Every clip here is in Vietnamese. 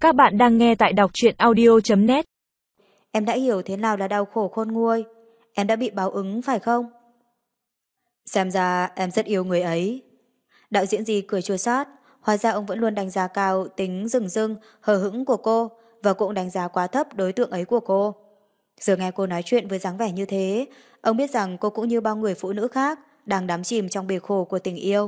Các bạn đang nghe tại đọc truyện audio.net. Em đã hiểu thế nào là đau khổ khôn nguôi. Em đã bị báo ứng phải không? Xem ra em rất yêu người ấy. Đạo diễn gì cười chua xót. Hóa ra ông vẫn luôn đánh giá cao tính rừng rưng, hờ hững của cô và cũng đánh giá quá thấp đối tượng ấy của cô. Giờ nghe cô nói chuyện với dáng vẻ như thế, ông biết rằng cô cũng như bao người phụ nữ khác đang đắm chìm trong bể khổ của tình yêu.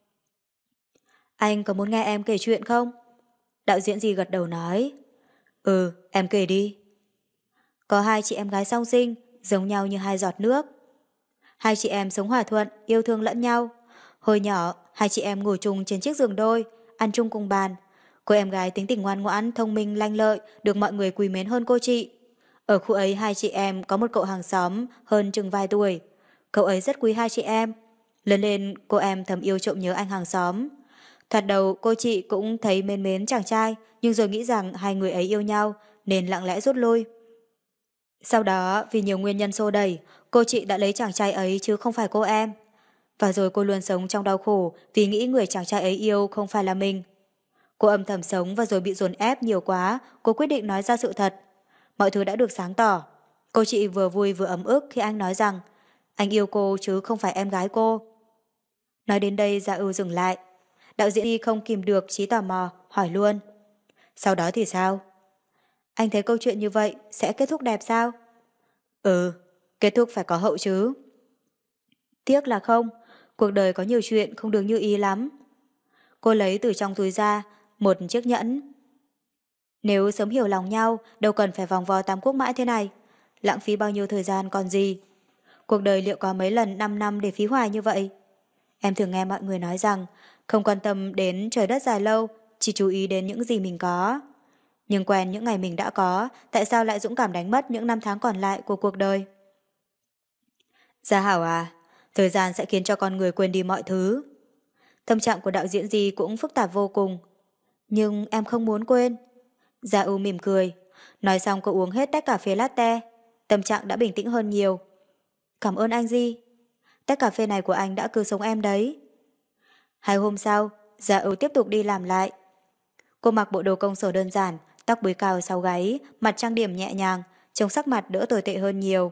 Anh có muốn nghe em kể chuyện không? Đạo diễn gì gật đầu nói. Ừ, em kể đi. Có hai chị em gái song sinh, giống nhau như hai giọt nước. Hai chị em sống hòa thuận, yêu thương lẫn nhau. Hồi nhỏ, hai chị em ngủ chung trên chiếc giường đôi, ăn chung cùng bàn. Cô em gái tính tình ngoan ngoãn, thông minh, lanh lợi, được mọi người quý mến hơn cô chị. Ở khu ấy hai chị em có một cậu hàng xóm hơn chừng vài tuổi. Cậu ấy rất quý hai chị em. Lớn lên cô em thầm yêu trộm nhớ anh hàng xóm. Thoạt đầu cô chị cũng thấy mến mến chàng trai, nhưng rồi nghĩ rằng hai người ấy yêu nhau nên lặng lẽ rút lui. Sau đó vì nhiều nguyên nhân xô đẩy, cô chị đã lấy chàng trai ấy chứ không phải cô em. Và rồi cô luôn sống trong đau khổ vì nghĩ người chàng trai ấy yêu không phải là mình. Cô âm thầm sống và rồi bị dồn ép nhiều quá, cô quyết định nói ra sự thật. Mọi thứ đã được sáng tỏ. Cô chị vừa vui vừa ấm ức khi anh nói rằng anh yêu cô chứ không phải em gái cô. Nói đến đây Dạ Ưu dừng lại. Đạo diễn đi không kìm được trí tò mò, hỏi luôn. Sau đó thì sao? Anh thấy câu chuyện như vậy sẽ kết thúc đẹp sao? Ừ, kết thúc phải có hậu chứ. Tiếc là không, cuộc đời có nhiều chuyện không được như ý lắm. Cô lấy từ trong túi ra một chiếc nhẫn. Nếu sớm hiểu lòng nhau, đâu cần phải vòng vo tam quốc mãi thế này. Lãng phí bao nhiêu thời gian còn gì. Cuộc đời liệu có mấy lần 5 năm để phí hoài như vậy? Em thường nghe mọi người nói rằng không quan tâm đến trời đất dài lâu, chỉ chú ý đến những gì mình có. Nhưng quen những ngày mình đã có, tại sao lại dũng cảm đánh mất những năm tháng còn lại của cuộc đời? Gia Hảo à, thời gian sẽ khiến cho con người quên đi mọi thứ. Tâm trạng của đạo diễn Di cũng phức tạp vô cùng. Nhưng em không muốn quên. Gia Ưu mỉm cười. Nói xong cô uống hết tách cà phê latte. Tâm trạng đã bình tĩnh hơn nhiều. Cảm ơn anh Di. Tách cà phê này của anh đã cứu sống em đấy. 2 hôm sau, Gia Ưu tiếp tục đi làm lại. Cô mặc bộ đồ công sở đơn giản, tóc búi cao sau gáy, mặt trang điểm nhẹ nhàng, trông sắc mặt đỡ tồi tệ hơn nhiều.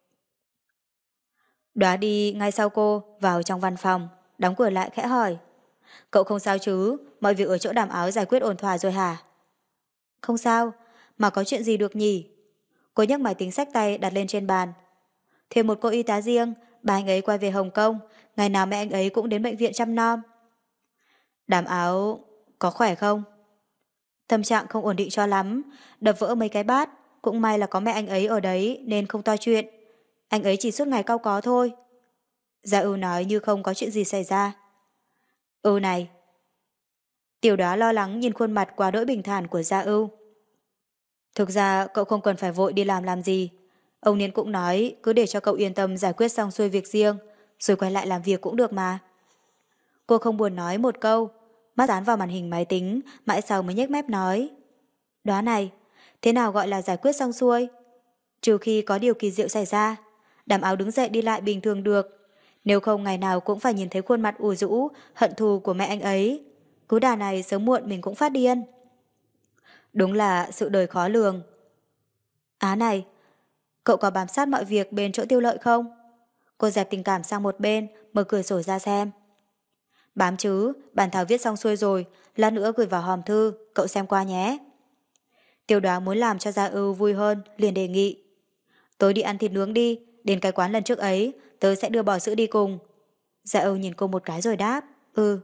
Đóa đi ngay sau cô, vào trong văn phòng, đóng cửa lại khẽ hỏi. Cậu không sao chứ, mọi việc ở chỗ Đàm Áo giải quyết ổn thỏa rồi hả? Không sao, mà có chuyện gì được nhỉ? Cô nhấc máy tính xách tay đặt lên trên bàn. Thêm một cô y tá riêng, bà anh ấy quay về Hồng Kông, ngày nào mẹ anh ấy cũng đến bệnh viện chăm nom. Đàm Áo có khỏe không? Tâm trạng không ổn định cho lắm, đập vỡ mấy cái bát, cũng may là có mẹ anh ấy ở đấy nên không to chuyện. Anh ấy chỉ suốt ngày cau có thôi. Gia Ưu nói như không có chuyện gì xảy ra. Ừ này. Tiểu Đóa lo lắng nhìn khuôn mặt quá đỗi bình thản của Gia Ưu. Thực ra cậu không cần phải vội đi làm gì. Ông Niên cũng nói cứ để cho cậu yên tâm giải quyết xong xuôi việc riêng, rồi quay lại làm việc cũng được mà. Cô không buồn nói một câu, mắt dán vào màn hình máy tính, mãi sau mới nhếch mép nói. Đóa này, thế nào gọi là giải quyết xong xuôi? Trừ khi có điều kỳ diệu xảy ra, Đàm Áo đứng dậy đi lại bình thường được. Nếu không ngày nào cũng phải nhìn thấy khuôn mặt ủ rũ, hận thù của mẹ anh ấy. Cứ đà này sớm muộn mình cũng phát điên. Đúng là sự đời khó lường. Á này, cậu có bám sát mọi việc bên chỗ Tiêu Lợi không? Cô dẹp tình cảm sang một bên, mở cửa sổ ra xem. Bám chứ, bản thảo viết xong xuôi rồi, lát nữa gửi vào hòm thư, cậu xem qua nhé. Tiêu Đoá muốn làm cho Gia Ưu vui hơn, liền đề nghị. Tối đi ăn thịt nướng đi, đến cái quán lần trước ấy, tớ sẽ đưa bò sữa đi cùng. Gia Ưu nhìn cô một cái rồi đáp, ừ.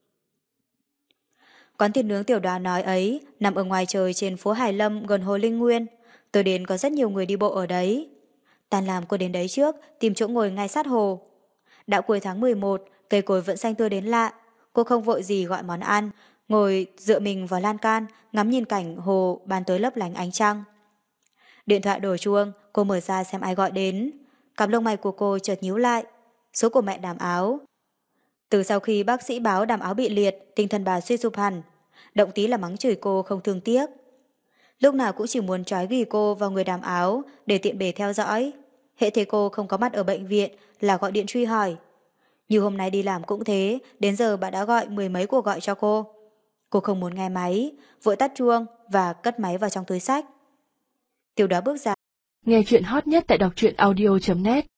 Quán thịt nướng Tiểu Đoá nói ấy nằm ở ngoài trời trên phố Hải Lâm gần hồ Linh Nguyên. Tôi đến có rất nhiều người đi bộ ở đấy. Tan làm cô đến đấy trước, tìm chỗ ngồi ngay sát hồ. Đã cuối tháng 11, cây cối vẫn xanh tươi đến lạ. Cô không vội gì gọi món ăn, ngồi dựa mình vào lan can, ngắm nhìn cảnh hồ ban tối lấp lánh ánh trăng. Điện thoại đổ chuông, cô mở ra xem ai gọi đến. Cặp lông mày của cô chợt nhíu lại. Số của mẹ Đàm Áo. Từ sau khi bác sĩ báo Đàm Áo bị liệt, tinh thần bà suy sụp hẳn. Động tí là mắng chửi cô không thương tiếc. Lúc nào cũng chỉ muốn trói ghi cô vào người Đàm Áo để tiện bề theo dõi. Hễ thấy cô không có mặt ở bệnh viện là gọi điện truy hỏi. Như hôm nay đi làm cũng thế, đến giờ bà đã gọi 10 mấy cuộc gọi cho cô. Cô không muốn nghe máy, vội tắt chuông và cất máy vào trong túi xách. Tiểu Đoá bước ra. Nghe chuyện hot nhất tại đọc truyện audio.net